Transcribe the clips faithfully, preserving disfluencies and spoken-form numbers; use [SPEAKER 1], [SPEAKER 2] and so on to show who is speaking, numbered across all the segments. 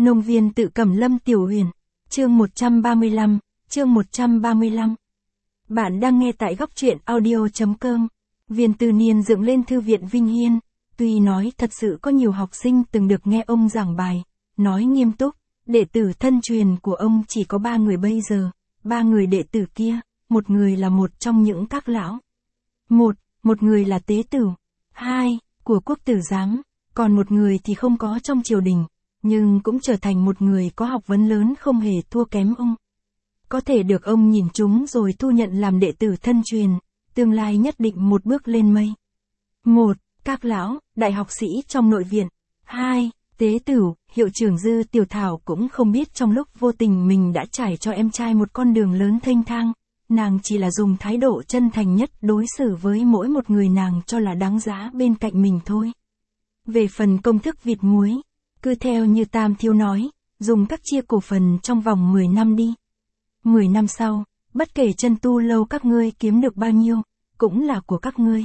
[SPEAKER 1] Nông viên tự Cẩm Lâm Tiểu Huyền, chương một trăm ba mươi lăm, chương một trăm ba mươi lăm. Bạn đang nghe tại góc truyện audio chấm com. Viên Tư Niên dựng lên thư viện Vinh Hiên, tuy nói thật sự có nhiều học sinh từng được nghe ông giảng bài, nói nghiêm túc, đệ tử thân truyền của ông chỉ có ba người bây giờ, ba người đệ tử kia, một người là một trong những các lão. Một, một người là tế tử, hai, của quốc tử giám, còn một người thì không có trong triều đình, nhưng cũng trở thành một người có học vấn lớn không hề thua kém ông. Có thể được ông nhìn chúng rồi thu nhận làm đệ tử thân truyền, tương lai nhất định một bước lên mây. Một, các lão, đại học sĩ trong nội viện. Hai, tế tử, hiệu trưởng Dư Tiểu Thảo cũng không biết trong lúc vô tình mình đã trải cho em trai một con đường lớn thênh thang, nàng chỉ là dùng thái độ chân thành nhất đối xử với mỗi một người nàng cho là đáng giá bên cạnh mình thôi. Về phần công thức vịt muối, cứ theo như Tam Thiếu nói, dùng các chia cổ phần trong vòng mười năm đi. mười năm sau, bất kể chân tu lâu các ngươi kiếm được bao nhiêu, cũng là của các ngươi.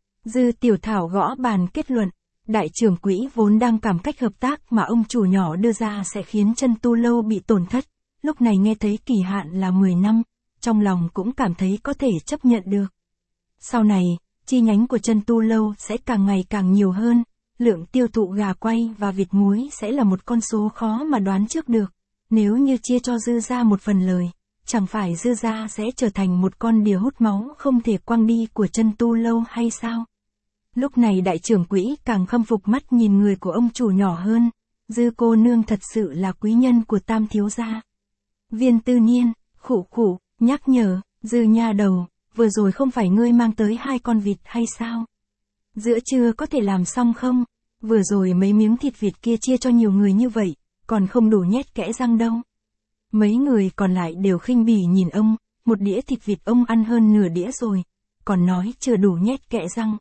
[SPEAKER 1] Dư Tiểu Thảo gõ bàn kết luận, đại trưởng quỹ vốn đang cảm cách hợp tác mà ông chủ nhỏ đưa ra sẽ khiến chân tu lâu bị tổn thất, lúc này nghe thấy kỳ hạn là mười năm, trong lòng cũng cảm thấy có thể chấp nhận được. Sau này, chi nhánh của chân tu lâu sẽ càng ngày càng nhiều hơn, lượng tiêu thụ gà quay và vịt muối sẽ là một con số khó mà đoán trước được, nếu như chia cho Dư gia một phần lời, chẳng phải Dư gia sẽ trở thành một con đỉa hút máu không thể quăng đi của chân tu lâu hay sao? Lúc này đại trưởng quỹ càng khâm phục mắt nhìn người của ông chủ nhỏ hơn, Dư cô nương thật sự là quý nhân của Tam thiếu gia. Viên Tư Niên, khụ khụ, nhắc nhở, Dư nha đầu, vừa rồi không phải ngươi mang tới hai con vịt hay sao? Giữa trưa có thể làm xong không? Vừa rồi mấy miếng thịt vịt kia chia cho nhiều người như vậy, còn không đủ nhét kẽ răng đâu. Mấy người còn lại đều khinh bỉ nhìn ông, một đĩa thịt vịt ông ăn hơn nửa đĩa rồi, còn nói chưa đủ nhét kẽ răng.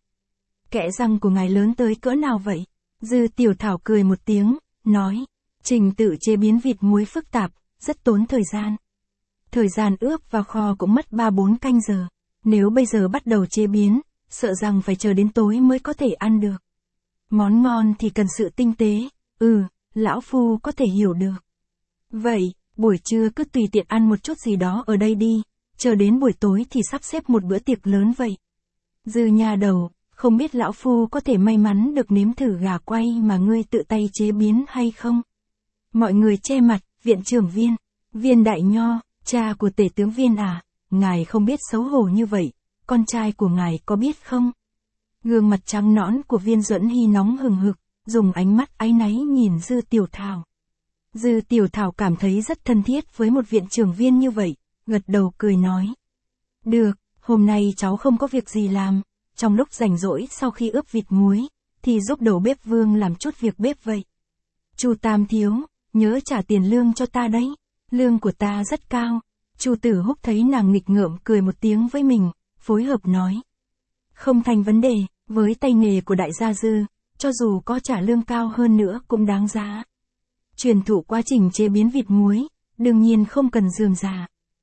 [SPEAKER 1] Kẽ răng của ngài lớn tới cỡ nào vậy? Dư Tiểu Thảo cười một tiếng, nói, trình tự chế biến vịt muối phức tạp, rất tốn thời gian. Thời gian ướp và kho cũng mất ba bốn canh giờ, nếu bây giờ bắt đầu chế biến, sợ rằng phải chờ đến tối mới có thể ăn được. Món ngon thì cần sự tinh tế, ừ, lão phu có thể hiểu được. Vậy, buổi trưa cứ tùy tiện ăn một chút gì đó ở đây đi, chờ đến buổi tối thì sắp xếp một bữa tiệc lớn vậy. Dư nha đầu, không biết lão phu có thể may mắn được nếm thử gà quay mà ngươi tự tay chế biến hay không? Mọi người che mặt, viện trưởng Viên, Viên Đại Nho, cha của tể tướng Viên à, ngài không biết xấu hổ như vậy, con trai của ngài có biết không? Gương mặt trắng nõn của Viên Duẫn Hy nóng hừng hực, dùng ánh mắt áy náy nhìn Dư Tiểu Thảo. Dư Tiểu Thảo cảm thấy rất thân thiết với một viện trưởng Viên như vậy, gật đầu cười nói. Được, hôm nay cháu không có việc gì làm, trong lúc rảnh rỗi sau khi ướp vịt muối, thì giúp đầu bếp Vương làm chút việc bếp vậy. Chu Tam thiếu, nhớ trả tiền lương cho ta đấy, lương của ta rất cao. Chu Tử Húc thấy nàng nghịch ngợm cười một tiếng với mình, phối hợp nói. Không thành vấn đề, với tay nghề của đại gia Dư, cho dù có trả lương cao hơn nữa cũng đáng giá. Truyền thụ quá trình chế biến vịt muối, đương nhiên không cần rườm rà.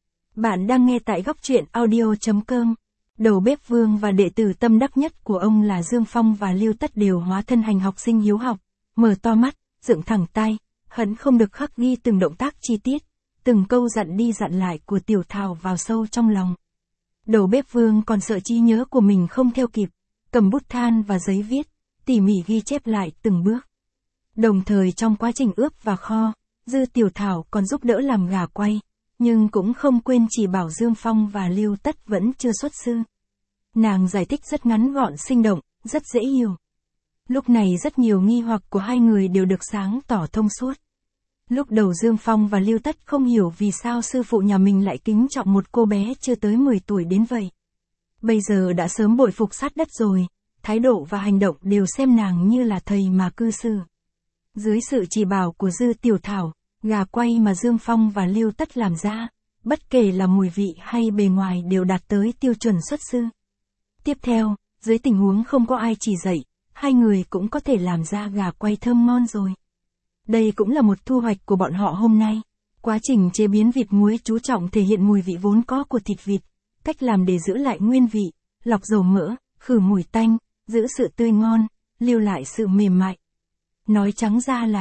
[SPEAKER 1] Bạn đang nghe tại góc truyện audio chấm com. Đầu bếp Vương và đệ tử tâm đắc nhất của ông là Dương Phong và Lưu Tất đều hóa thân hành học sinh hiếu học, mở to mắt, dựng thẳng tay, hận không được khắc ghi từng động tác chi tiết, từng câu dặn đi dặn lại của Tiểu Thảo vào sâu trong lòng. Đầu bếp Vương còn sợ trí nhớ của mình không theo kịp, cầm bút than và giấy viết, tỉ mỉ ghi chép lại từng bước. Đồng thời trong quá trình ướp và kho, Dư Tiểu Thảo còn giúp đỡ làm gà quay, nhưng cũng không quên chỉ bảo Dương Phong và Lưu Tất vẫn chưa xuất sư. Nàng giải thích rất ngắn gọn sinh động, rất dễ hiểu. Lúc này rất nhiều nghi hoặc của hai người đều được sáng tỏ thông suốt. Lúc đầu Dương Phong và Lưu Tất không hiểu vì sao sư phụ nhà mình lại kính trọng một cô bé chưa tới mười tuổi đến vậy. Bây giờ đã sớm bội phục sát đất rồi, thái độ và hành động đều xem nàng như là thầy mà cư xử. Dưới sự chỉ bảo của Dư Tiểu Thảo, gà quay mà Dương Phong và Lưu Tất làm ra, bất kể là mùi vị hay bề ngoài đều đạt tới tiêu chuẩn xuất sư. Tiếp theo, dưới tình huống không có ai chỉ dạy, hai người cũng có thể làm ra gà quay thơm ngon rồi. Đây cũng là một thu hoạch của bọn họ hôm nay. Quá trình chế biến vịt muối chú trọng thể hiện mùi vị vốn có của thịt vịt, cách làm để giữ lại nguyên vị, lọc dầu mỡ, khử mùi tanh, giữ sự tươi ngon, lưu lại sự mềm mại. Nói trắng ra là,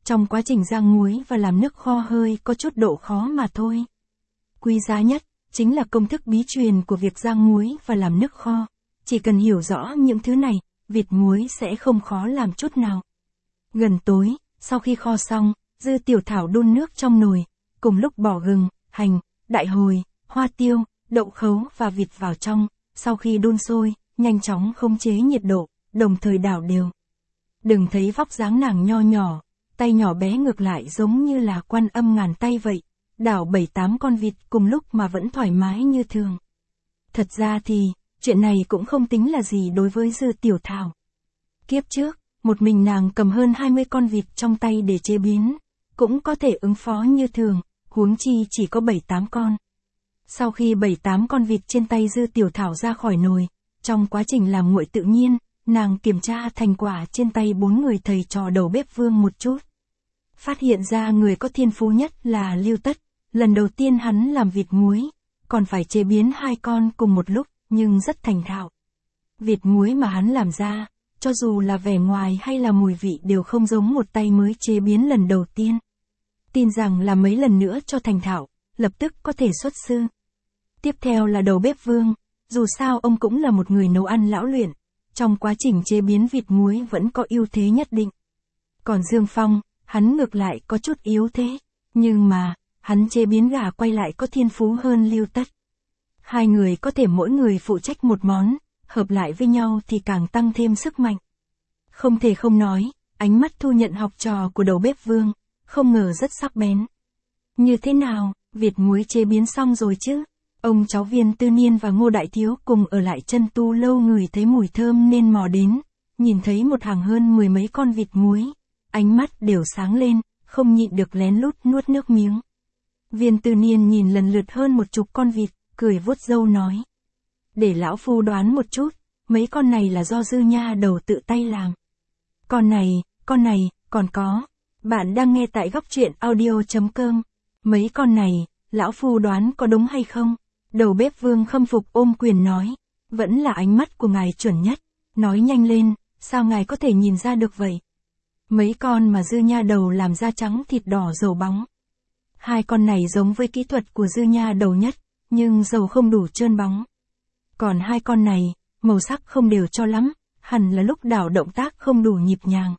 [SPEAKER 1] Trong quá trình rang muối và làm nước kho hơi có chút độ khó mà thôi. Quý giá nhất, chính là công thức bí truyền của việc rang muối và làm nước kho. Chỉ cần hiểu rõ những thứ này, vịt muối sẽ không khó làm chút nào. Gần tối, sau khi kho xong, Dư Tiểu Thảo đun nước trong nồi, cùng lúc bỏ gừng, hành, đại hồi, hoa tiêu, đậu khấu và vịt vào trong, sau khi đun sôi, nhanh chóng khống chế nhiệt độ, đồng thời đảo đều. Đừng thấy vóc dáng nàng nho nhỏ, tay nhỏ bé ngược lại giống như là Quan Âm ngàn tay vậy, đảo bảy tám con vịt cùng lúc mà vẫn thoải mái như thường. Thật ra thì, chuyện này cũng không tính là gì đối với Dư Tiểu Thảo. Kiếp trước, một mình nàng cầm hơn hai mươi con vịt trong tay để chế biến, cũng có thể ứng phó như thường, huống chi chỉ có bảy tám con. Sau khi bảy tám con vịt trên tay Dư Tiểu Thảo ra khỏi nồi, trong quá trình làm nguội tự nhiên, nàng kiểm tra thành quả trên tay bốn người thầy trò đầu bếp Vương một chút. Phát hiện ra người có thiên phú nhất là Lưu Tất, lần đầu tiên hắn làm vịt muối, còn phải chế biến hai con cùng một lúc, nhưng rất thành thạo. Vịt muối mà hắn làm ra, cho dù là vẻ ngoài hay là mùi vị đều không giống một tay mới chế biến lần đầu tiên. Tin rằng là mấy lần nữa cho thành thạo, lập tức có thể xuất sư. Tiếp theo là đầu bếp Vương, dù sao ông cũng là một người nấu ăn lão luyện, trong quá trình chế biến vịt muối vẫn có ưu thế nhất định. Còn Dương Phong, hắn ngược lại có chút yếu thế, nhưng mà, hắn chế biến gà quay lại có thiên phú hơn Lưu Tất. Hai người có thể mỗi người phụ trách một món, hợp lại với nhau thì càng tăng thêm sức mạnh. Không thể không nói, ánh mắt thu nhận học trò của đầu bếp Vương, không ngờ rất sắc bén. Như thế nào, vịt muối chế biến xong rồi chứ? Ông cháu Viên Tư Niên và Ngô Đại Thiếu cùng ở lại chân tu lâu ngửi thấy mùi thơm nên mò đến, nhìn thấy một hàng hơn mười mấy con vịt muối, ánh mắt đều sáng lên, không nhịn được lén lút nuốt nước miếng. Viên Tư Niên nhìn lần lượt hơn một chục con vịt, cười vuốt râu nói. Để lão phu đoán một chút, mấy con này là do Dư nha đầu tự tay làm. Con này, con này, còn có. Bạn đang nghe tại góc truyện audio chấm com. Mấy con này, lão phu đoán có đúng hay không? Đầu bếp Vương khâm phục ôm quyền nói. Vẫn là ánh mắt của ngài chuẩn nhất. Nói nhanh lên, sao ngài có thể nhìn ra được vậy? Mấy con mà Dư nha đầu làm da trắng thịt đỏ dầu bóng. Hai con này giống với kỹ thuật của Dư nha đầu nhất, nhưng dầu không đủ trơn bóng. Còn hai con này, màu sắc không đều cho lắm, hẳn là lúc đảo động tác không đủ nhịp nhàng.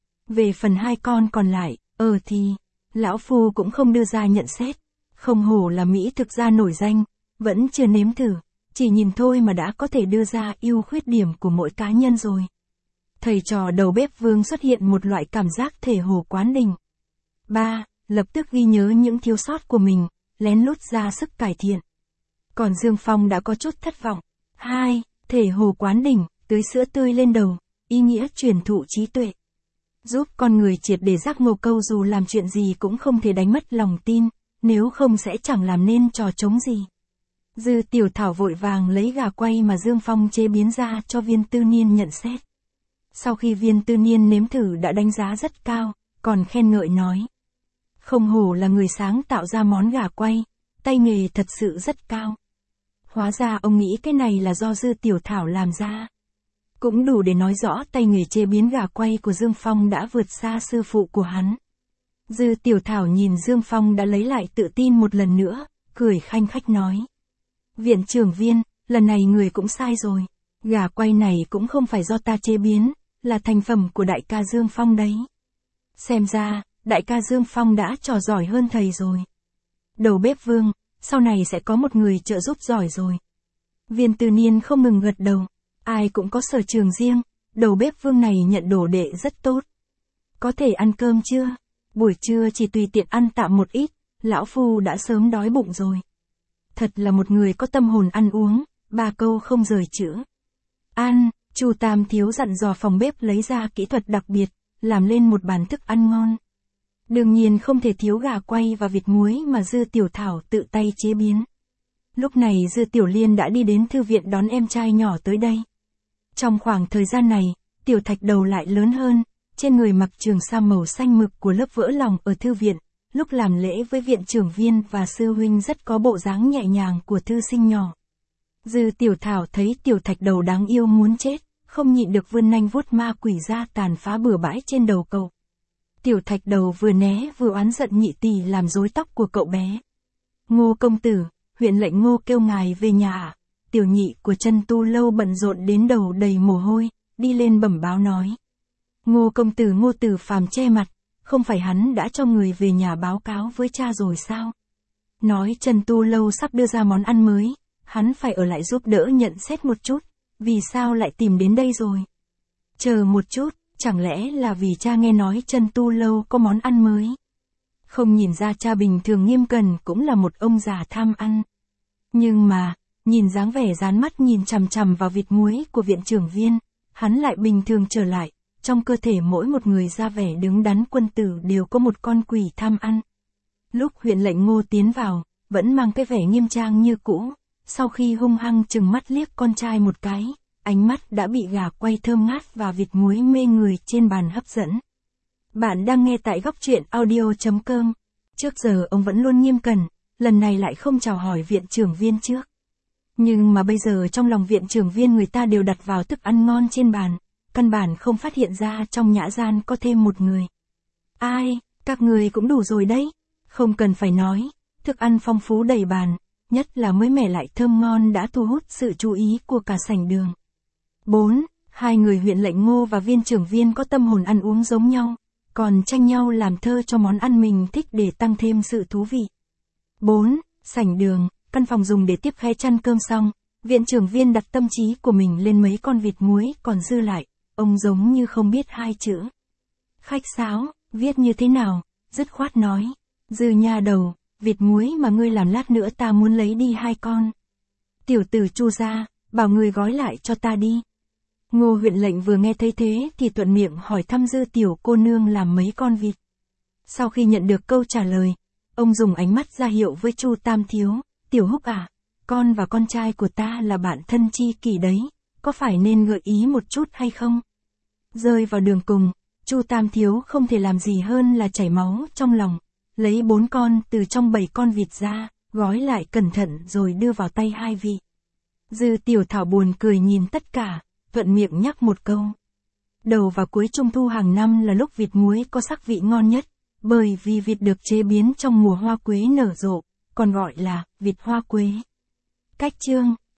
[SPEAKER 1] Về phần hai con còn lại, ờ thì, lão phu cũng không đưa ra nhận xét. Không hổ là Mỹ thực ra nổi danh, vẫn chưa nếm thử, chỉ nhìn thôi mà đã có thể đưa ra ưu khuyết điểm của mỗi cá nhân rồi. Thầy trò đầu bếp Vương xuất hiện một loại cảm giác thể hồ quán đỉnh. ba. Lập tức ghi nhớ những thiếu sót của mình, lén lút ra sức cải thiện. Còn Dương Phong đã có chút thất vọng. hai. Thể hồ quán đỉnh, tưới sữa tươi lên đầu, ý nghĩa truyền thụ trí tuệ. Giúp con người triệt để giác ngộ câu dù làm chuyện gì cũng không thể đánh mất lòng tin, nếu không sẽ chẳng làm nên trò trống gì. Dư Tiểu Thảo vội vàng lấy gà quay mà Dương Phong chế biến ra cho Viên Tư Niên nhận xét. Sau khi Viên Tư Niên nếm thử đã đánh giá rất cao, còn khen ngợi nói. Không hổ là người sáng tạo ra món gà quay, tay nghề thật sự rất cao. Hóa ra ông nghĩ cái này là do Dư Tiểu Thảo làm ra. Cũng đủ để nói rõ tay nghề chế biến gà quay của Dương Phong đã vượt xa sư phụ của hắn. Dư Tiểu Thảo nhìn Dương Phong đã lấy lại tự tin một lần nữa, cười khanh khách nói. Viện trưởng Viên, lần này người cũng sai rồi. Gà quay này cũng không phải do ta chế biến, là thành phẩm của đại ca Dương Phong đấy. Xem ra, đại ca Dương Phong đã trò giỏi hơn thầy rồi. Đầu bếp Vương, sau này sẽ có một người trợ giúp giỏi rồi. Viên Tư Niên không ngừng gật đầu. Ai cũng có sở trường riêng, đầu bếp Vương này nhận đồ đệ rất tốt. Có thể ăn cơm chưa? Buổi trưa chỉ tùy tiện ăn tạm một ít, lão phu đã sớm đói bụng rồi. Thật là một người có tâm hồn ăn uống, ba câu không rời chữ. Ăn, Chu Tam Thiếu dặn dò phòng bếp lấy ra kỹ thuật đặc biệt, làm lên một bàn thức ăn ngon. Đương nhiên không thể thiếu gà quay và vịt muối mà Dư Tiểu Thảo tự tay chế biến. Lúc này Dư Tiểu Liên đã đi đến thư viện đón em trai nhỏ tới đây. Trong khoảng thời gian này, Tiểu Thạch đầu lại lớn hơn, trên người mặc trường sa màu xanh mực của lớp vỡ lòng ở thư viện, lúc làm lễ với viện trưởng Viên và sư huynh rất có bộ dáng nhẹ nhàng của thư sinh nhỏ. Dư Tiểu Thảo thấy Tiểu Thạch đầu đáng yêu muốn chết, không nhịn được vươn nanh vuốt ma quỷ ra tàn phá bừa bãi trên đầu cậu. Tiểu thạch đầu vừa né vừa oán giận nhị tỷ làm rối tóc của cậu bé. Ngô công tử, huyện lệnh Ngô kêu ngài về nhà ạ. Tiểu nhị của Chân Tu Lâu bận rộn đến đầu đầy mồ hôi, đi lên bẩm báo nói. Ngô công tử Ngô Tử Phàm che mặt, không phải hắn đã cho người về nhà báo cáo với cha rồi sao? Nói Chân Tu Lâu sắp đưa ra món ăn mới, hắn phải ở lại giúp đỡ nhận xét một chút, vì sao lại tìm đến đây rồi? Chờ một chút, chẳng lẽ là vì cha nghe nói Chân Tu Lâu có món ăn mới? Không nhìn ra cha bình thường nghiêm cẩn cũng là một ông già tham ăn. Nhưng mà, nhìn dáng vẻ dán mắt nhìn chằm chằm vào vịt muối của viện trưởng Viên, hắn lại bình thường trở lại, trong cơ thể mỗi một người ra vẻ đứng đắn quân tử đều có một con quỷ tham ăn. Lúc huyện lệnh Ngô tiến vào, vẫn mang cái vẻ nghiêm trang như cũ, sau khi hung hăng chừng mắt liếc con trai một cái, ánh mắt đã bị gà quay thơm ngát và vịt muối mê người trên bàn hấp dẫn. Bạn đang nghe tại góc truyện audio chấm com. Trước giờ ông vẫn luôn nghiêm cẩn, lần này lại không chào hỏi viện trưởng Viên trước. Nhưng mà bây giờ trong lòng viện trưởng Viên người ta đều đặt vào thức ăn ngon trên bàn, căn bản không phát hiện ra trong nhã gian có thêm một người. Ai, các người cũng đủ rồi đấy, không cần phải nói, thức ăn phong phú đầy bàn, nhất là mới mẻ lại thơm ngon đã thu hút sự chú ý của cả sảnh đường. bốn. Hai người huyện lệnh Ngô và viên trưởng Viên có tâm hồn ăn uống giống nhau, còn tranh nhau làm thơ cho món ăn mình thích để tăng thêm sự thú vị. bốn. Sảnh đường, căn phòng dùng để tiếp khách chăn cơm xong, viện trưởng Viên đặt tâm trí của mình lên mấy con vịt muối còn dư lại, ông giống như không biết hai chữ. Khách sáo, viết như thế nào, dứt khoát nói, dư nha đầu, vịt muối mà ngươi làm lát nữa ta muốn lấy đi hai con. Tiểu tử Chu ra, bảo người gói lại cho ta đi. Ngô huyện lệnh vừa nghe thấy thế thì thuận miệng hỏi thăm dư tiểu cô nương làm mấy con vịt. Sau khi nhận được câu trả lời, ông dùng ánh mắt ra hiệu với Chu Tam Thiếu, Tiểu Húc à, con và con trai của ta là bạn thân chi kỷ đấy, có phải nên gợi ý một chút hay không? Rơi vào đường cùng, Chu Tam Thiếu không thể làm gì hơn là chảy máu trong lòng, lấy bốn con từ trong bảy con vịt ra, gói lại cẩn thận rồi đưa vào tay hai vị. Dư Tiểu Thảo buồn cười nhìn tất cả, thuận miệng nhắc một câu. Đầu và cuối trung thu hàng năm là lúc vịt muối có sắc vị ngon nhất, bởi vì vịt được chế biến trong mùa hoa quế nở rộ, còn gọi là vịt hoa quế. Cách chương,